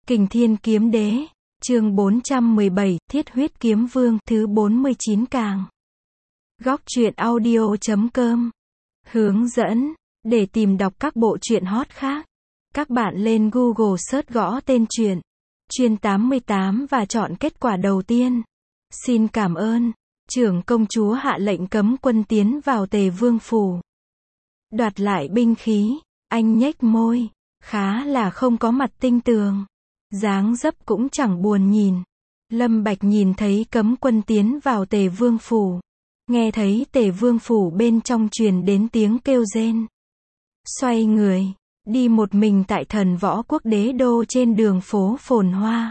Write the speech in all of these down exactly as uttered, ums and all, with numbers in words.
Kình Thiên Kiếm Đế, chương bốn trăm mười bảy, Thiết Huyết Kiếm Vương, thứ bốn mươi chín càng. Góc truyện audio chấm com. Hướng dẫn, để tìm đọc các bộ truyện hot khác, các bạn lên Google search gõ tên truyện, Truyện tám mươi tám và chọn kết quả đầu tiên. Xin cảm ơn. Trưởng công chúa hạ lệnh cấm quân tiến vào Tề Vương phủ. Đoạt lại binh khí, anh nhếch môi, khá là không có mặt tinh tường. Dáng dấp cũng chẳng buồn nhìn. Lâm Bạch nhìn thấy cấm quân tiến vào Tề Vương phủ. Nghe thấy Tề Vương phủ bên trong truyền đến tiếng kêu rên. Xoay người, đi một mình tại Thần Võ Quốc đế đô trên đường phố phồn hoa.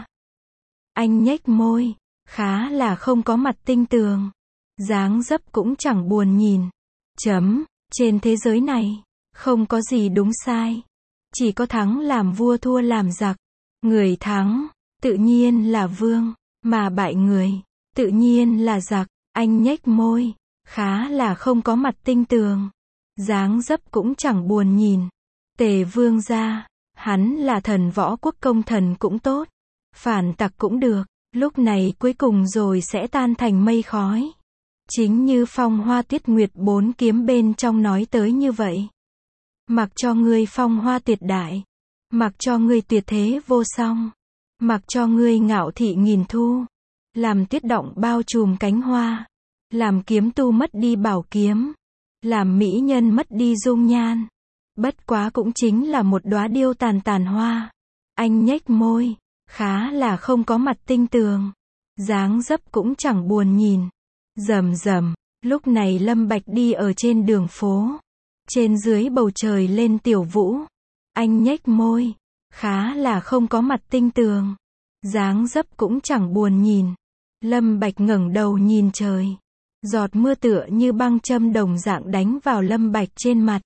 Anh nhếch môi, khá là không có mặt tinh tường. Dáng dấp cũng chẳng buồn nhìn. Chấm, trên thế giới này, không có gì đúng sai. Chỉ có thắng làm vua thua làm giặc. Người thắng, tự nhiên là vương, mà bại người, tự nhiên là giặc. Anh nhếch môi, khá là không có mặt tinh tường. Dáng dấp cũng chẳng buồn nhìn. Tề Vương gia, hắn là Thần Võ Quốc công thần cũng tốt, phản tặc cũng được, lúc này cuối cùng rồi sẽ tan thành mây khói. Chính như Phong Hoa Tuyết Nguyệt bốn kiếm bên trong nói tới như vậy. Mặc cho ngươi phong hoa tuyệt đại, mặc cho ngươi tuyệt thế vô song, mặc cho ngươi ngạo thị nghìn thu, làm tuyết động bao trùm cánh hoa, làm kiếm tu mất đi bảo kiếm, làm mỹ nhân mất đi dung nhan, bất quá cũng chính là một đóa điêu tàn tàn hoa. Anh nhếch môi, khá là không có mặt tinh tường. Dáng dấp cũng chẳng buồn nhìn. Rầm rầm, lúc này Lâm Bạch đi ở trên đường phố. Trên dưới bầu trời lên tiểu vũ. Anh nhếch môi, khá là không có mặt tinh tường. Dáng dấp cũng chẳng buồn nhìn. Lâm Bạch ngẩng đầu nhìn trời. Giọt mưa tựa như băng châm đồng dạng đánh vào Lâm Bạch trên mặt.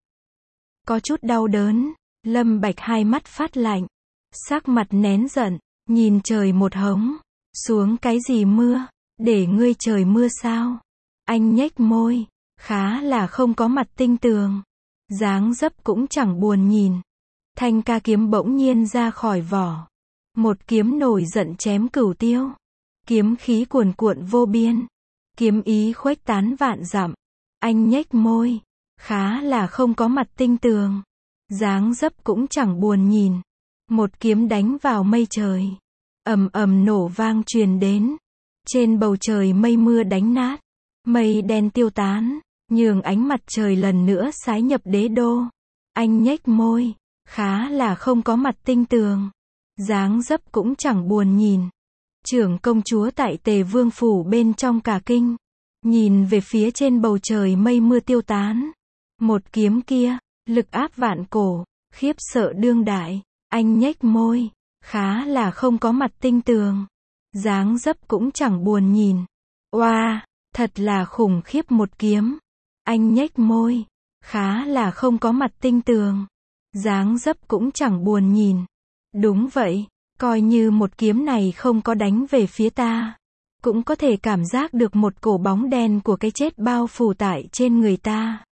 Có chút đau đớn, Lâm Bạch hai mắt phát lạnh. Sắc mặt nén giận, nhìn trời một hống. Xuống cái gì mưa, để ngươi trời mưa sao? Anh nhếch môi, khá là không có mặt tinh tường. Dáng dấp cũng chẳng buồn nhìn. Thanh ca kiếm bỗng nhiên ra khỏi vỏ. Một kiếm nổi giận chém cửu tiêu. Kiếm khí cuồn cuộn vô biên. Kiếm ý khuếch tán vạn dặm. Anh nhếch môi, khá là không có mặt tinh tường. Dáng dấp cũng chẳng buồn nhìn. Một kiếm đánh vào mây trời. Ầm ầm nổ vang truyền đến. Trên bầu trời mây mưa đánh nát. Mây đen tiêu tán, nhường ánh mặt trời lần nữa sái nhập đế đô. Anh nhếch môi, khá là không có mặt tinh tường. Dáng dấp cũng chẳng buồn nhìn. Trưởng công chúa tại Tề Vương phủ bên trong cả kinh. Nhìn về phía trên bầu trời mây mưa tiêu tán. Một kiếm kia, lực áp vạn cổ, khiếp sợ đương đại. Anh nhếch môi, khá là không có mặt tinh tường. Dáng dấp cũng chẳng buồn nhìn. Oa, wow, thật là khủng khiếp một kiếm. Anh nhếch môi, khá là không có mặt tinh tường. Dáng dấp cũng chẳng buồn nhìn. Đúng vậy, coi như một kiếm này không có đánh về phía ta, cũng có thể cảm giác được một cổ bóng đen của cái chết bao phủ tại trên người ta.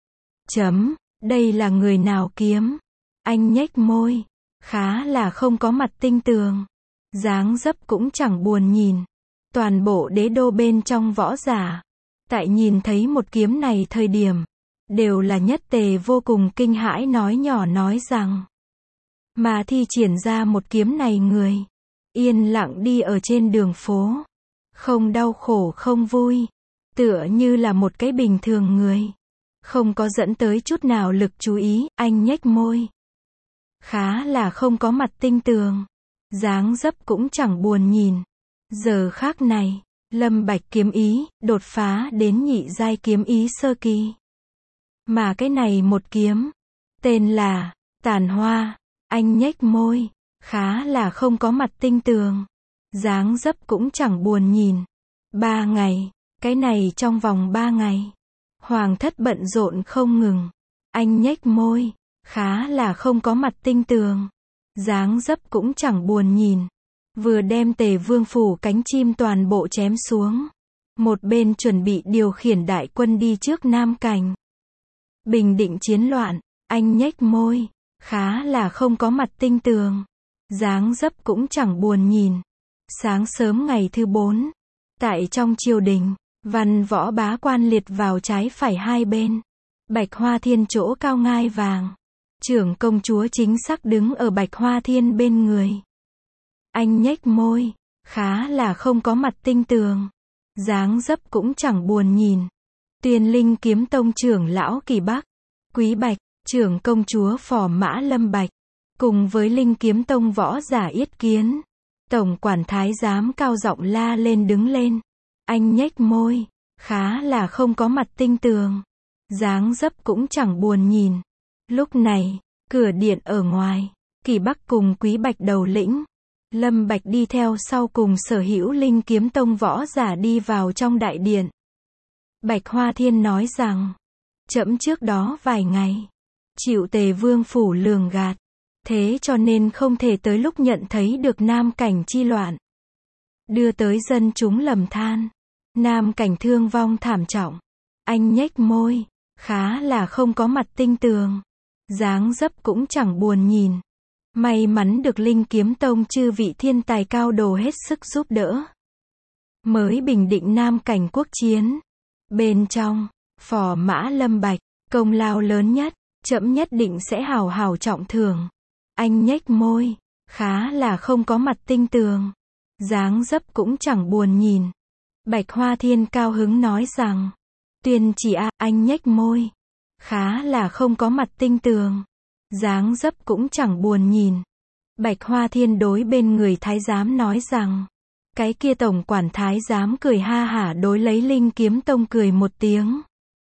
Chấm, đây là người nào kiếm? Anh nhếch môi, khá là không có mặt tinh tường. Dáng dấp cũng chẳng buồn nhìn. Toàn bộ đế đô bên trong võ giả, tại nhìn thấy một kiếm này thời điểm, đều là nhất tề vô cùng kinh hãi nói nhỏ nói rằng, mà thi triển ra một kiếm này người, yên lặng đi ở trên đường phố, không đau khổ không vui, tựa như là một cái bình thường người, không có dẫn tới chút nào lực chú ý. Anh nhếch môi, khá là không có mặt tinh tường. Dáng dấp cũng chẳng buồn nhìn. Giờ khác này, Lâm Bạch kiếm ý, đột phá đến nhị giai kiếm ý sơ kỳ. Mà cái này một kiếm, tên là, Tàn Hoa. Anh nhếch môi, khá là không có mặt tinh tường. Dáng dấp cũng chẳng buồn nhìn. Ba ngày, cái này trong vòng ba ngày. Hoàng thất bận rộn không ngừng. Anh nhếch môi, khá là không có mặt tinh tường. Dáng dấp cũng chẳng buồn nhìn. Vừa đem Tề Vương phủ cánh chim toàn bộ chém xuống. Một bên chuẩn bị điều khiển đại quân đi trước Nam Cảnh. Bình định chiến loạn. Anh nhếch môi, khá là không có mặt tinh tường. dáng dấp cũng chẳng buồn nhìn. Sáng sớm ngày thứ bốn, tại trong triều đình, văn võ bá quan liệt vào trái phải hai bên. Bạch Hoa Thiên chỗ cao ngai vàng. Trưởng công chúa chính xác đứng ở Bạch Hoa Thiên bên người. Anh nhếch môi, khá là không có mặt tinh tường. Dáng dấp cũng chẳng buồn nhìn. Tuyên Linh Kiếm Tông trưởng lão Kỳ Bắc, Quý Bạch, trưởng công chúa Phò Mã Lâm Bạch, cùng với Linh Kiếm Tông võ giả Yết Kiến. Tổng quản thái giám cao giọng la lên đứng lên. Anh nhếch môi, khá là không có mặt tinh tường. Dáng dấp cũng chẳng buồn nhìn. Lúc này, cửa điện ở ngoài, Kỳ Bắc cùng Quý Bạch đầu lĩnh. Lâm Bạch đi theo sau cùng sở hữu Linh Kiếm Tông võ giả đi vào trong đại điện. Bạch Hoa Thiên nói rằng, trẫm trước đó vài ngày, chịu Tề Vương phủ lường gạt, thế cho nên không thể tới lúc nhận thấy được Nam Cảnh chi loạn. Đưa tới dân chúng lầm than, Nam Cảnh thương vong thảm trọng. Anh nhếch môi, khá là không có mặt tinh tường. Dáng dấp cũng chẳng buồn nhìn. May mắn được Linh Kiếm Tông chư vị thiên tài cao đồ hết sức giúp đỡ, mới bình định Nam Cảnh quốc chiến. Bên trong, Phò Mã Lâm Bạch, công lao lớn nhất, trẫm nhất định sẽ hào hào trọng thưởng. Anh nhếch môi, khá là không có mặt tinh tường. Dáng dấp cũng chẳng buồn nhìn. Bạch Hoa Thiên cao hứng nói rằng, Tuyên chỉ a, anh nhếch môi, khá là không có mặt tinh tường. Dáng dấp cũng chẳng buồn nhìn. Bạch Hoa Thiên đối bên người thái giám nói rằng, cái kia tổng quản thái giám cười ha hả đối lấy Linh Kiếm Tông cười một tiếng.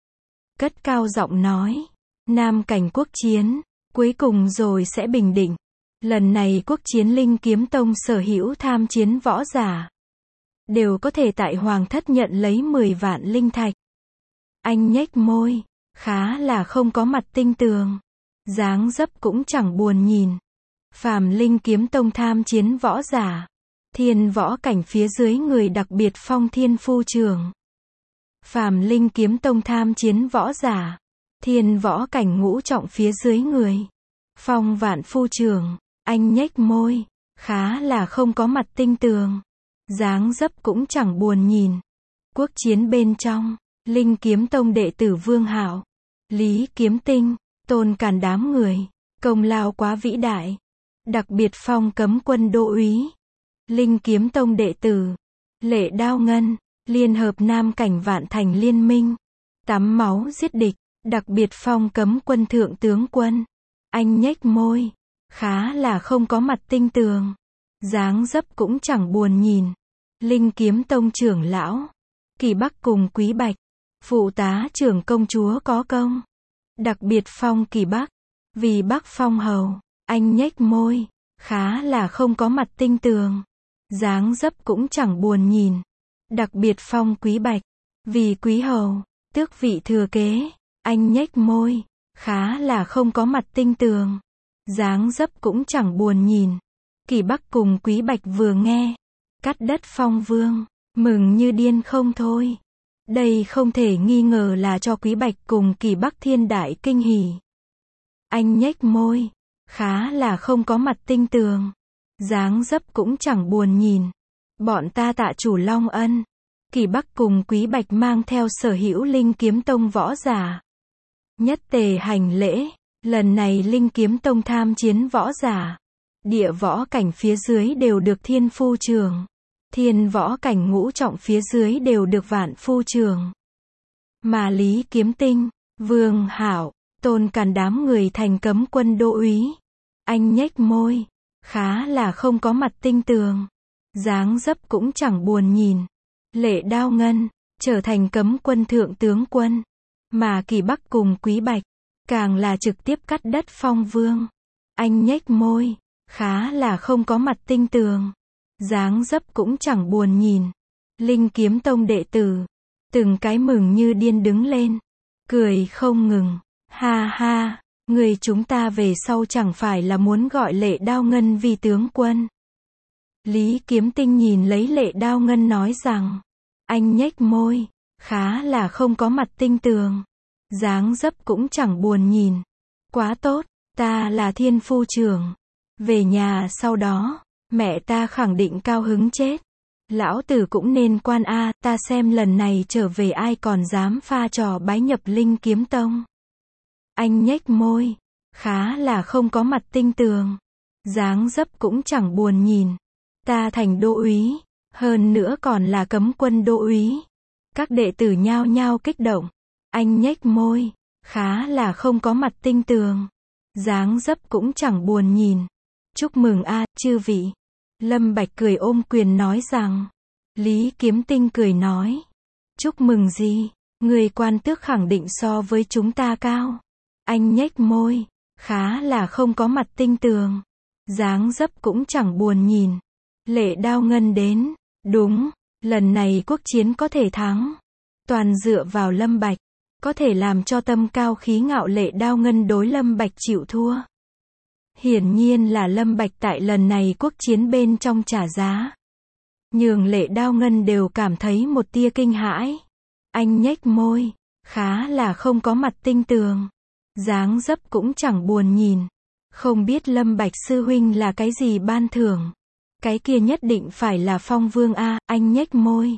Cất cao giọng nói, Nam Cảnh quốc chiến, cuối cùng rồi sẽ bình định. Lần này quốc chiến Linh Kiếm Tông sở hữu tham chiến võ giả, đều có thể tại Hoàng thất nhận lấy mười vạn linh thạch. Anh nhếch môi, khá là không có mặt tinh tường. Dáng dấp cũng chẳng buồn nhìn. Phàm Linh Kiếm Tông tham chiến võ giả, thiên võ cảnh phía dưới người đặc biệt phong thiên phu trưởng. Phàm Linh Kiếm Tông tham chiến võ giả, thiên võ cảnh ngũ trọng phía dưới người, phong vạn phu trưởng. Anh nhếch môi, khá là không có mặt tinh tường. Dáng dấp cũng chẳng buồn nhìn. Quốc chiến bên trong, Linh Kiếm Tông đệ tử Vương Hạo, Lý Kiếm Tinh, Tôn Càn đám người, công lao quá vĩ đại. Đặc biệt phong cấm quân đô úy. Linh Kiếm Tông đệ tử, Lệ Đao Ngân, liên hợp Nam Cảnh Vạn Thành liên minh, tắm máu giết địch. Đặc biệt phong cấm quân thượng tướng quân. Anh nhếch môi, khá là không có mặt tinh tường. Dáng dấp cũng chẳng buồn nhìn. Linh Kiếm Tông trưởng lão, Kỳ Bắc cùng Quý Bạch, phụ tá trưởng công chúa có công. Đặc biệt phong Kỳ Bắc, vì Bắc phong hầu. Anh nhếch môi, khá là không có mặt tinh tường. Dáng dấp cũng chẳng buồn nhìn. Đặc biệt phong Quý Bạch, vì Quý hầu, tước vị thừa kế. Anh nhếch môi, khá là không có mặt tinh tường. Dáng dấp cũng chẳng buồn nhìn. Kỳ Bắc cùng Quý Bạch vừa nghe, cắt đất phong vương, mừng như điên không thôi. Đây không thể nghi ngờ là cho Quý Bạch cùng Kỳ Bắc thiên đại kinh hỉ. Anh nhếch môi, khá là không có mặt tinh tường. Dáng dấp cũng chẳng buồn nhìn. Bọn ta tạ chủ Long ân. Kỳ Bắc cùng Quý Bạch mang theo sở hữu Linh Kiếm Tông võ giả, nhất tề hành lễ. Lần này Linh Kiếm Tông tham chiến võ giả, địa võ cảnh phía dưới đều được thiên phu trưởng, thiên võ cảnh ngũ trọng phía dưới đều được vạn phu trưởng. Mà Lý Kiếm Tinh, Vương Hạo, Tôn Càn đám người thành cấm quân đô úy. Anh nhếch môi, khá là không có mặt tinh tường. Dáng dấp cũng chẳng buồn nhìn. Lệ Đao Ngân, trở thành cấm quân thượng tướng quân. Mà Kỳ Bắc cùng Quý Bạch, càng là trực tiếp cắt đất phong vương. Anh nhếch môi, khá là không có mặt tinh tường. Dáng dấp cũng chẳng buồn nhìn. Linh Kiếm Tông đệ tử, từng cái mừng như điên đứng lên, cười không ngừng. Ha ha, người chúng ta về sau chẳng phải là muốn gọi Lệ Đao Ngân vì tướng quân. Lý Kiếm Tinh nhìn lấy Lệ Đao Ngân nói rằng, anh nhếch môi, khá là không có mặt tinh tường. Dáng dấp cũng chẳng buồn nhìn. Quá tốt, ta là thiên phu trưởng. Về nhà sau đó, mẹ ta khẳng định cao hứng chết. Lão tử cũng nên quan a, ta xem lần này trở về ai còn dám pha trò bái nhập Linh Kiếm Tông. Anh nhếch môi, khá là không có mặt tinh tường. Dáng dấp cũng chẳng buồn nhìn. Ta thành đô úy, hơn nữa còn là cấm quân đô úy. Các đệ tử nhao nhao kích động. Anh nhếch môi, khá là không có mặt tinh tường. Dáng dấp cũng chẳng buồn nhìn. Chúc mừng a, chư vị. Lâm Bạch cười ôm quyền nói rằng. Lý Kiếm Tinh cười nói. Chúc mừng gì, người quan tước khẳng định so với chúng ta cao. Anh nhếch môi, khá là không có mặt tinh tường. Dáng dấp cũng chẳng buồn nhìn. Lệ Đao Ngân đến. Đúng, lần này quốc chiến có thể thắng. Toàn dựa vào Lâm Bạch. Có thể làm cho tâm cao khí ngạo Lệ Đao Ngân đối Lâm Bạch chịu thua. Hiển nhiên là Lâm Bạch tại lần này quốc chiến bên trong trả giá. Nhường Lệ Đao Ngân đều cảm thấy một tia kinh hãi. Anh nhếch môi, khá là không có mặt tinh tường. Dáng dấp cũng chẳng buồn nhìn. Không biết Lâm Bạch sư huynh là cái gì ban thưởng. Cái kia nhất định phải là Phong Vương a, anh nhếch môi.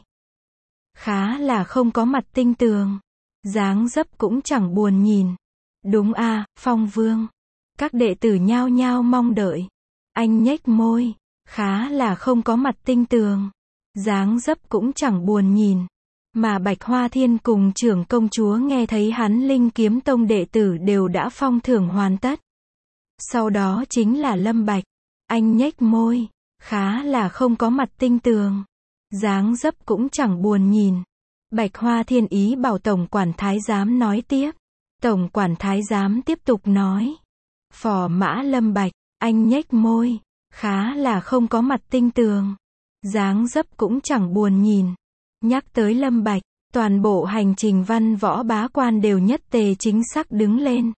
Khá là không có mặt tinh tường. Dáng dấp cũng chẳng buồn nhìn. Đúng a, Phong Vương. Các đệ tử nhao nhao mong đợi. Anh nhếch môi, khá là không có mặt tinh tường. Dáng dấp cũng chẳng buồn nhìn. Mà Bạch Hoa Thiên cùng trưởng công chúa nghe thấy hắn Linh Kiếm Tông đệ tử đều đã phong thưởng hoàn tất. Sau đó chính là Lâm Bạch. Anh nhếch môi, khá là không có mặt tinh tường. Dáng dấp cũng chẳng buồn nhìn. Bạch Hoa Thiên ý bảo Tổng quản Thái giám nói tiếp. Tổng quản Thái giám tiếp tục nói. Phò mã Lâm Bạch, anh nhếch môi, khá là không có mặt tinh tường. Dáng dấp cũng chẳng buồn nhìn. Nhắc tới Lâm Bạch, toàn bộ hành trình văn võ bá quan đều nhất tề chính xác đứng lên.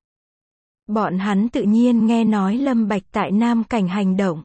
Bọn hắn tự nhiên nghe nói Lâm Bạch tại Nam Cảnh hành động.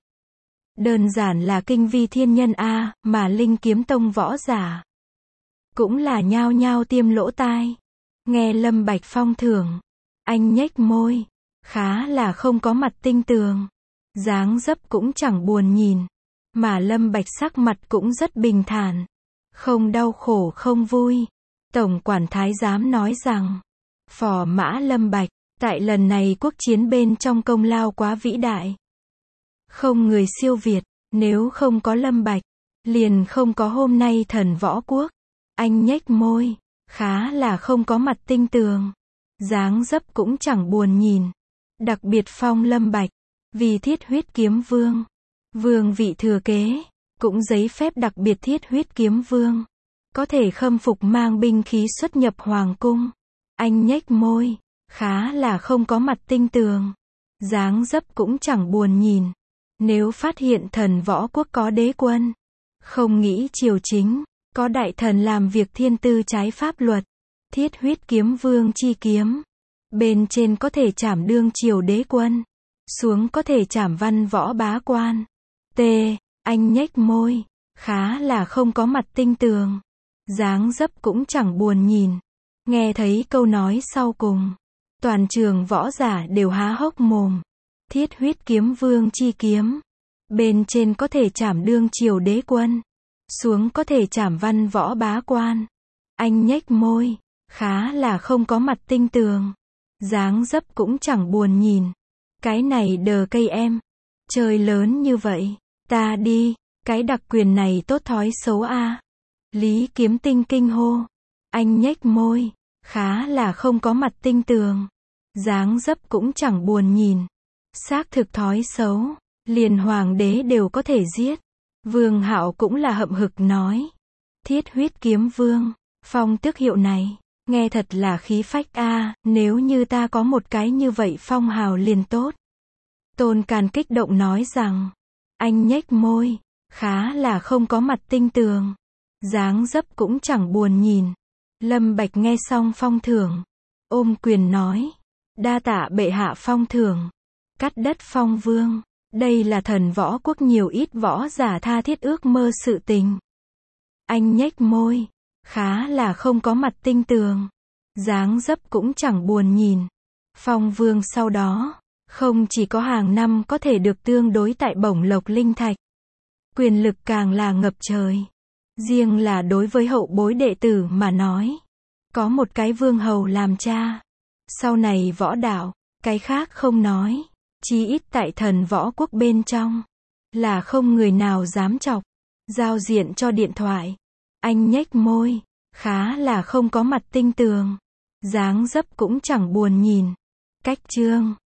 Đơn giản là kinh vi thiên nhân a, mà Linh Kiếm Tông võ giả. Cũng là nhao nhao tiêm lỗ tai. Nghe Lâm Bạch phong thưởng. Anh nhếch môi. Khá là không có mặt tinh tường. Dáng dấp cũng chẳng buồn nhìn. Mà Lâm Bạch sắc mặt cũng rất bình thản. Không đau khổ không vui. Tổng quản Thái giám nói rằng. Phò mã Lâm Bạch. Tại lần này quốc chiến bên trong công lao quá vĩ đại. Không người siêu việt. Nếu không có Lâm Bạch. Liền không có hôm nay thần võ quốc. Anh nhếch môi. Khá là không có mặt tinh tường. Dáng dấp cũng chẳng buồn nhìn. Đặc biệt phong Lâm Bạch. Vì Thiết Huyết Kiếm Vương. Vương vị thừa kế. Cũng giấy phép đặc biệt Thiết Huyết Kiếm Vương. Có thể khâm phục mang binh khí xuất nhập hoàng cung. Anh nhếch môi. Khá là không có mặt tinh tường. Dáng dấp cũng chẳng buồn nhìn. Nếu phát hiện thần võ quốc có đế quân. Không nghĩ triều chính. Có đại thần làm việc thiên tư trái pháp luật. Thiết Huyết Kiếm Vương chi kiếm. Bên trên có thể trảm đương triều đế quân. Xuống có thể trảm văn võ bá quan. T. Anh nhếch môi. Khá là không có mặt tinh tường. Dáng dấp cũng chẳng buồn nhìn. Nghe thấy câu nói sau cùng. Toàn trường võ giả đều há hốc mồm. Thiết Huyết Kiếm Vương chi kiếm. Bên trên có thể trảm đương triều đế quân. Xuống có thể trảm văn võ bá quan. Anh nhếch môi. Khá là không có mặt tinh tường. Dáng dấp cũng chẳng buồn nhìn. Cái này đờ cây em. Chơi lớn như vậy. Ta đi. Cái đặc quyền này tốt thói xấu a. Lý Kiếm Tinh kinh hô. Anh nhếch môi. Khá là không có mặt tinh tường. Dáng dấp cũng chẳng buồn nhìn. Xác thực thói xấu. Liền hoàng đế đều có thể giết. Vương Hạo cũng là hậm hực nói. Thiết Huyết Kiếm Vương. Phong tước hiệu này. Nghe thật là khí phách a, nếu như ta có một cái như vậy phong hào liền tốt. Tôn Càn kích động nói rằng. Anh nhếch môi. Khá là không có mặt tinh tường. Dáng dấp cũng chẳng buồn nhìn. Lâm Bạch nghe xong phong thưởng. Ôm quyền nói. Đa tạ bệ hạ phong thưởng. Cắt đất Phong Vương. Đây là thần võ quốc nhiều ít võ giả tha thiết ước mơ sự tình. Anh nhếch môi. Khá là không có mặt tinh tường. Dáng dấp cũng chẳng buồn nhìn. Phong Vương sau đó. Không chỉ có hàng năm có thể được tương đối tại bổng lộc linh thạch, quyền lực càng là ngập trời. Riêng là đối với hậu bối đệ tử mà nói, có một cái vương hầu làm cha, sau này võ đạo, cái khác không nói, chí ít tại thần võ quốc bên trong, là không người nào dám chọc. Giao diện cho điện thoại. Anh nhếch môi, khá là không có mặt tinh tường. Dáng dấp cũng chẳng buồn nhìn. Cách chương